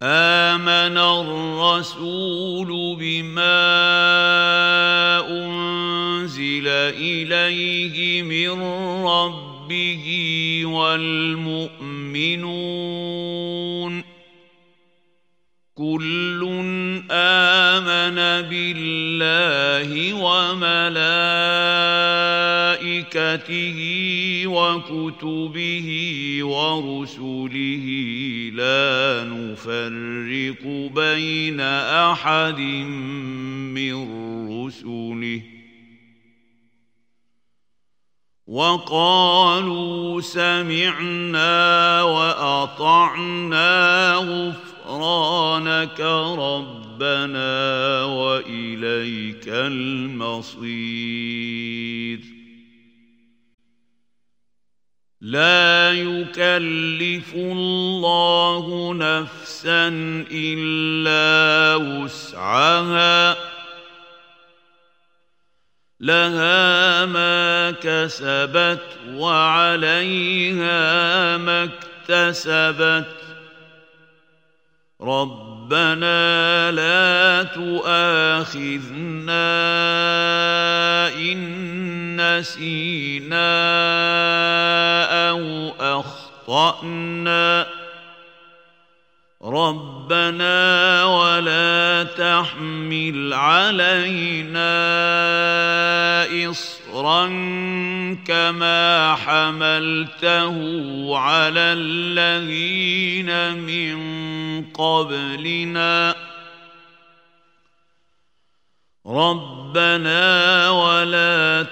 آمن الرسول بما أنزل إليه من ربه والمؤمنون كل آمن بالله وملائكته وكتبه ورسله لا نفرق بين أحد من رسله وقالوا سمعنا وأطعنا غفرانك ربنا وإليك المصير لا يكلف الله نفسا إلا وسعها لها ما كسبت وعليها ما اكتسبت ربنا لا تؤاخذنا إن نسينا أو أخطأنا ربنا ولا تحمل علينا إصرا كما حملته على الذين من قبلنا ربنا ولا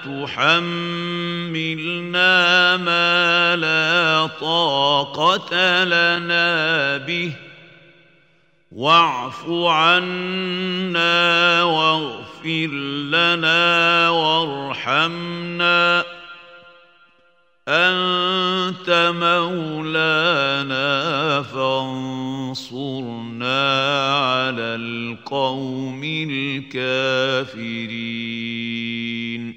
تحملنا ما لا طاقة لنا به واعف عنا واغفر لنا وارحمنا أنت مولانا فانصرنا على القوم الكافرين